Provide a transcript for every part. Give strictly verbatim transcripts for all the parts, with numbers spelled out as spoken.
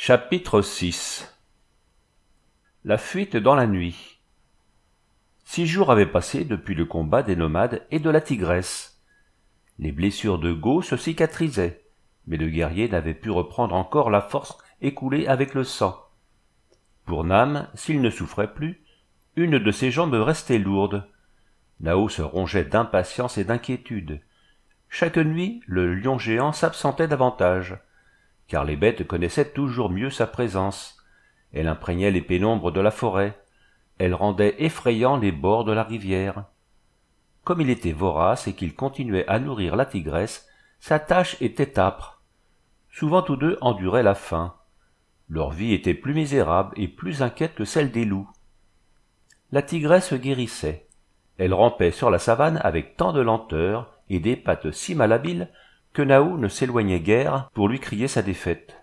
Chapitre six. La fuite dans la nuit. Six jours avaient passé depuis le combat des nomades et de la tigresse. Les blessures de Go se cicatrisaient, mais le guerrier n'avait pu reprendre encore la force écoulée avec le sang. Pour Nam, s'il ne souffrait plus, une de ses jambes restait lourde. Nao se rongeait d'impatience et d'inquiétude. Chaque nuit, le lion géant s'absentait davantage, car les bêtes connaissaient toujours mieux sa présence. Elle imprégnait les pénombres de la forêt, elle rendait effrayants les bords de la rivière. Comme il était vorace et qu'il continuait à nourrir la tigresse, sa tâche était âpre. Souvent tous deux enduraient la faim. Leur vie était plus misérable et plus inquiète que celle des loups. La tigresse guérissait. Elle rampait sur la savane avec tant de lenteur et des pattes si malhabiles que Nao ne s'éloignait guère pour lui crier sa défaite.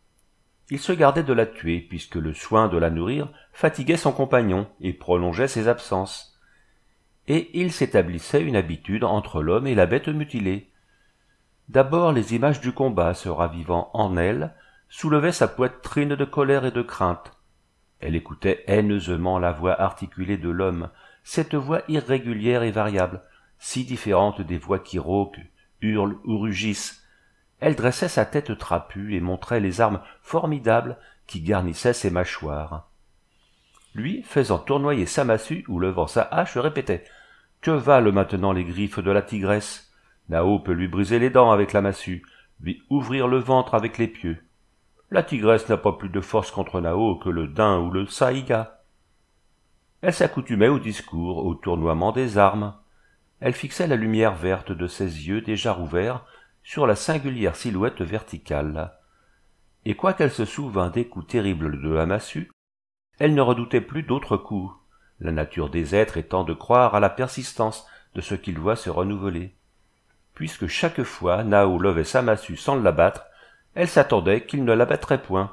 Il se gardait de la tuer, puisque le soin de la nourrir fatiguait son compagnon et prolongeait ses absences. Et il s'établissait une habitude entre l'homme et la bête mutilée. D'abord les images du combat se ravivant en elle soulevaient sa poitrine de colère et de crainte. Elle écoutait haineusement la voix articulée de l'homme, cette voix irrégulière et variable, si différente des voix qui rauquent, hurlent ou rugissent. Elle dressait sa tête trapue et montrait les armes formidables qui garnissaient ses mâchoires. Lui, faisant tournoyer sa massue ou levant sa hache, répétait « Que valent maintenant les griffes de la tigresse ? Nao peut lui briser les dents avec la massue, lui ouvrir le ventre avec les pieux. La tigresse n'a pas plus de force contre Nao que le daim ou le saïga. » Elle s'accoutumait au discours, au tournoiement des armes. Elle fixait la lumière verte de ses yeux déjà rouverts sur la singulière silhouette verticale. Et quoiqu'elle se souvînt des coups terribles de la massue, elle ne redoutait plus d'autres coups, la nature des êtres étant de croire à la persistance de ce qu'ils voient se renouveler. Puisque chaque fois Nao levait sa massue sans l'abattre, elle s'attendait qu'il ne l'abattrait point.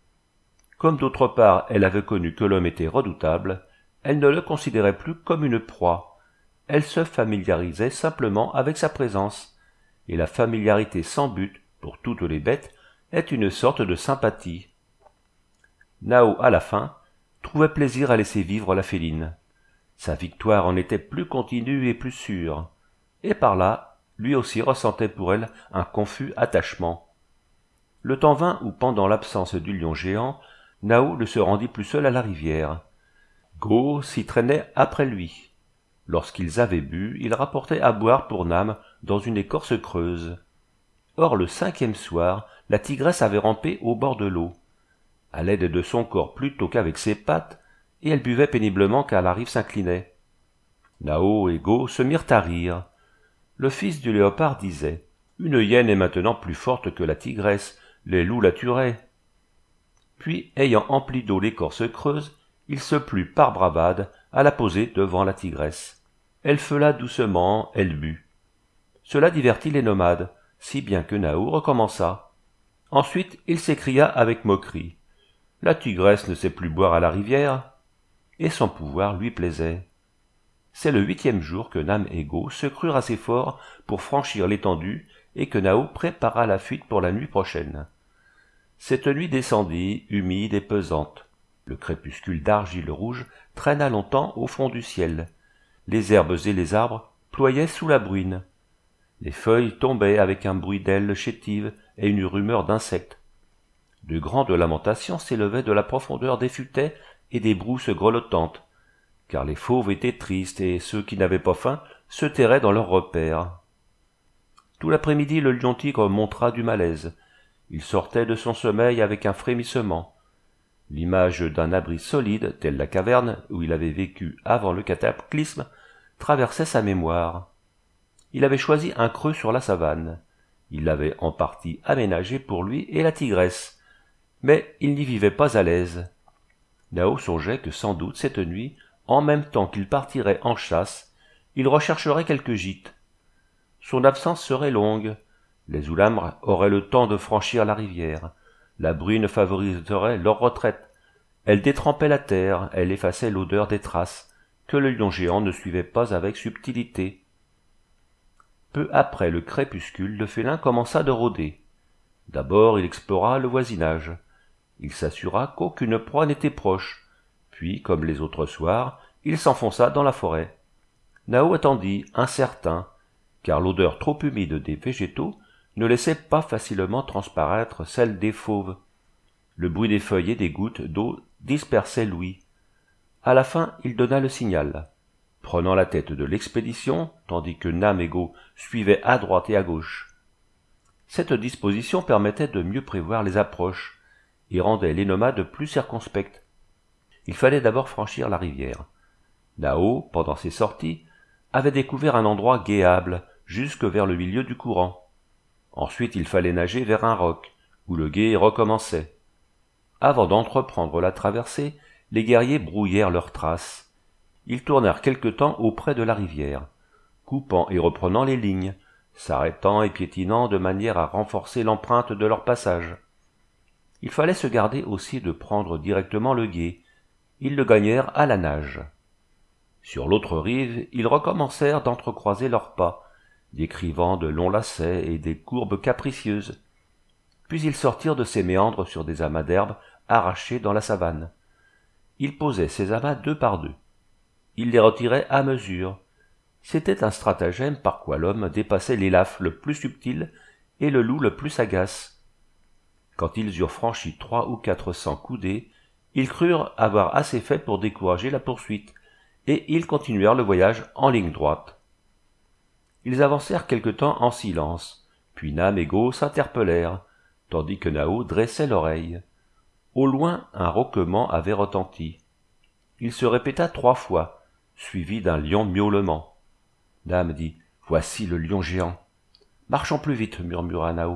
Comme d'autre part elle avait connu que l'homme était redoutable, elle ne le considérait plus comme une proie. Elle se familiarisait simplement avec sa présence, et la familiarité sans but, pour toutes les bêtes, est une sorte de sympathie. Nao, à la fin, trouvait plaisir à laisser vivre la féline. Sa victoire en était plus continue et plus sûre, et par là, lui aussi ressentait pour elle un confus attachement. Le temps vint où, pendant l'absence du lion géant, Nao ne se rendit plus seul à la rivière. Go s'y traînait après lui. Lorsqu'ils avaient bu, ils rapportaient à boire pour Nam dans une écorce creuse. Or le cinquième soir, la tigresse avait rampé au bord de l'eau, à l'aide de son corps plutôt qu'avec ses pattes, et elle buvait péniblement car la rive s'inclinait. Nao et Go se mirent à rire. Le fils du léopard disait « Une hyène est maintenant plus forte que la tigresse, les loups la tueraient. » Puis, ayant empli d'eau l'écorce creuse, il se plut par bravade à la poser devant la tigresse. Elle feula doucement, elle but. Cela divertit les nomades, si bien que Nao recommença. Ensuite il s'écria avec moquerie « La tigresse ne sait plus boire à la rivière ?» Et son pouvoir lui plaisait. C'est le huitième jour que Nam et Go se crurent assez forts pour franchir l'étendue et que Nao prépara la fuite pour la nuit prochaine. Cette nuit descendit, humide et pesante. Le crépuscule d'argile rouge traîna longtemps au fond du ciel. Les herbes et les arbres ployaient sous la bruine. Les feuilles tombaient avec un bruit d'ailes chétives et une rumeur d'insectes. De grandes lamentations s'élevaient de la profondeur des futaies et des brousses grelottantes, car les fauves étaient tristes et ceux qui n'avaient pas faim se terraient dans leurs repères. Tout l'après-midi le lion-tigre montra du malaise. Il sortait de son sommeil avec un frémissement. L'image d'un abri solide, telle la caverne où il avait vécu avant le cataclysme, traversait sa mémoire. Il avait choisi un creux sur la savane. Il l'avait en partie aménagé pour lui et la tigresse, mais il n'y vivait pas à l'aise. Nao songeait que sans doute cette nuit, en même temps qu'il partirait en chasse, il rechercherait quelque gîte. Son absence serait longue. Les oulamres auraient le temps de franchir la rivière. La bruine favoriserait leur retraite. Elle détrempait la terre, elle effaçait l'odeur des traces, que le lion géant ne suivait pas avec subtilité. Peu après le crépuscule, le félin commença de rôder. D'abord il explora le voisinage. Il s'assura qu'aucune proie n'était proche, puis, comme les autres soirs, il s'enfonça dans la forêt. Nao attendit, incertain, car l'odeur trop humide des végétaux ne laissait pas facilement transparaître celle des fauves. Le bruit des feuilles et des gouttes d'eau dispersait l'ouïe. À la fin, il donna le signal, prenant la tête de l'expédition, tandis que Nam et Go suivaient à droite et à gauche. Cette disposition permettait de mieux prévoir les approches et rendait les nomades plus circonspects. Il fallait d'abord franchir la rivière. Nao, pendant ses sorties, avait découvert un endroit guéable jusque vers le milieu du courant. Ensuite, il fallait nager vers un roc, où le gué recommençait. Avant d'entreprendre la traversée, les guerriers brouillèrent leurs traces. Ils tournèrent quelque temps auprès de la rivière, coupant et reprenant les lignes, s'arrêtant et piétinant de manière à renforcer l'empreinte de leur passage. Il fallait se garder aussi de prendre directement le gué. Ils le gagnèrent à la nage. Sur l'autre rive, ils recommencèrent d'entrecroiser leurs pas, décrivant de longs lacets et des courbes capricieuses. Puis ils sortirent de ces méandres sur des amas d'herbes arrachés dans la savane. Ils posaient ces amas deux par deux. Ils les retiraient à mesure. C'était un stratagème par quoi l'homme dépassait l'élaphe le plus subtil et le loup le plus sagace. Quand ils eurent franchi trois ou quatre cents coudées, ils crurent avoir assez fait pour décourager la poursuite, et ils continuèrent le voyage en ligne droite. Ils avancèrent quelque temps en silence, puis Nam et Go s'interpellèrent, tandis que Nao dressait l'oreille. Au loin, un roquement avait retenti. Il se répéta trois fois, suivi d'un lion miaulement. Nam dit « Voici le lion géant !»« Marchons plus vite » murmura Nao.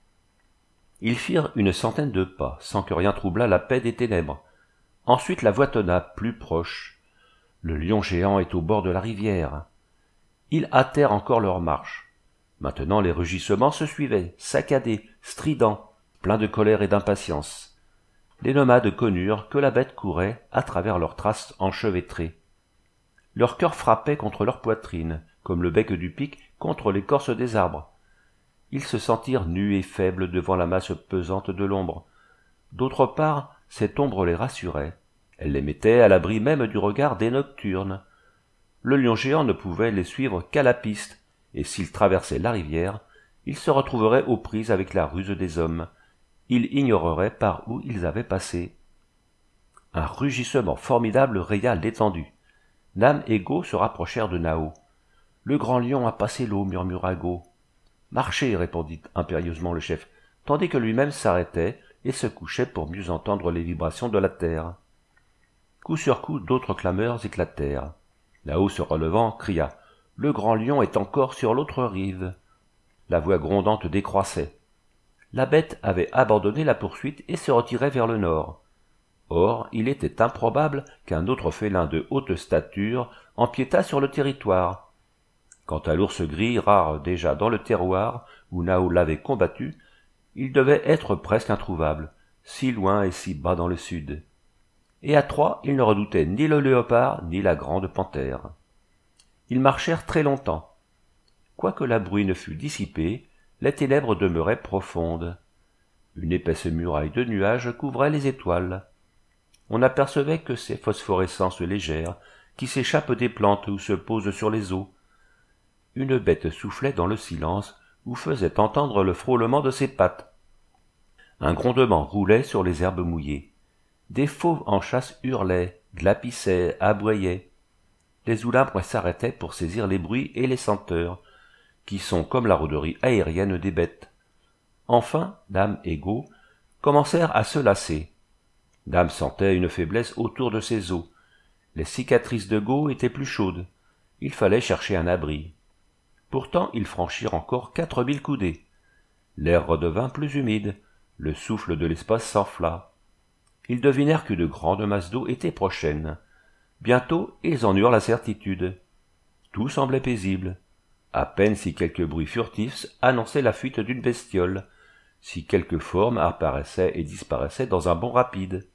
Ils firent une centaine de pas, sans que rien troublât la paix des ténèbres. Ensuite la voix tonna, plus proche. « Le lion géant est au bord de la rivière. » Ils hâtèrent encore leur marche. Maintenant les rugissements se suivaient, saccadés, stridents, pleins de colère et d'impatience. Les nomades connurent que la bête courait à travers leurs traces enchevêtrées. Leur cœur frappait contre leur poitrine, comme le bec du pic contre l'écorce des arbres. Ils se sentirent nus et faibles devant la masse pesante de l'ombre. D'autre part, cette ombre les rassurait. Elle les mettait à l'abri même du regard des nocturnes. Le lion géant ne pouvait les suivre qu'à la piste, et s'ils traversaient la rivière, ils se retrouveraient aux prises avec la ruse des hommes. Ils ignoreraient par où ils avaient passé. Un rugissement formidable raya l'étendue. Nam et Go se rapprochèrent de Nao. « Le grand lion a passé l'eau, » murmura Go. « Marchez, » répondit impérieusement le chef, tandis que lui-même s'arrêtait et se couchait pour mieux entendre les vibrations de la terre. Coup sur coup, d'autres clameurs éclatèrent. Nao, se relevant, cria « Le grand lion est encore sur l'autre rive !» La voix grondante décroissait. La bête avait abandonné la poursuite et se retirait vers le nord. Or, il était improbable qu'un autre félin de haute stature empiétât sur le territoire. Quant à l'ours gris, rare déjà dans le terroir où Nao l'avait combattu, il devait être presque introuvable, si loin et si bas dans le sud. Et à trois, ils ne redoutaient ni le léopard ni la grande panthère. Ils marchèrent très longtemps. Quoique la bruit ne fût dissipée, les ténèbres demeuraient profondes. Une épaisse muraille de nuages couvrait les étoiles. On n'apercevait que ces phosphorescences légères qui s'échappent des plantes ou se posent sur les eaux. Une bête soufflait dans le silence ou faisait entendre le frôlement de ses pattes. Un grondement roulait sur les herbes mouillées. Des fauves en chasse hurlaient, glapissaient, aboyaient. Les oularbres s'arrêtaient pour saisir les bruits et les senteurs, qui sont comme la rôderie aérienne des bêtes. Enfin, Nam et Go commencèrent à se lasser. Nam sentait une faiblesse autour de ses os. Les cicatrices de Go étaient plus chaudes. Il fallait chercher un abri. Pourtant, ils franchirent encore quatre mille coudées. L'air redevint plus humide. Le souffle de l'espace s'enfla. Ils devinèrent qu'une grande masse d'eau était prochaine. Bientôt, ils en eurent la certitude. Tout semblait paisible. À peine si quelques bruits furtifs annonçaient la fuite d'une bestiole, si quelque forme apparaissait et disparaissait dans un bond rapide.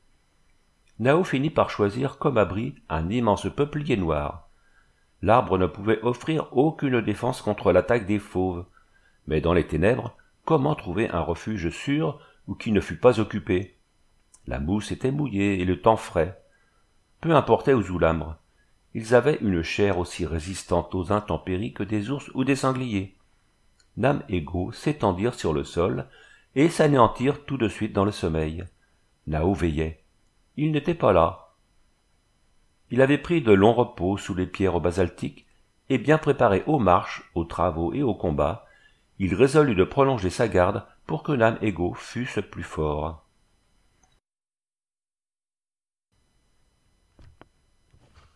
Nao finit par choisir comme abri un immense peuplier noir. L'arbre ne pouvait offrir aucune défense contre l'attaque des fauves, mais dans les ténèbres, comment trouver un refuge sûr ou qui ne fût pas occupé? La mousse était mouillée et le temps frais. Peu importait aux Oulamres. Ils avaient une chair aussi résistante aux intempéries que des ours ou des sangliers. Nam et Go s'étendirent sur le sol et s'anéantirent tout de suite dans le sommeil. Nao veillait. Il n'était pas là. Il avait pris de longs repos sous les pierres basaltiques et bien préparé aux marches, aux travaux et aux combats, il résolut de prolonger sa garde pour que Nam et Go fussent plus forts.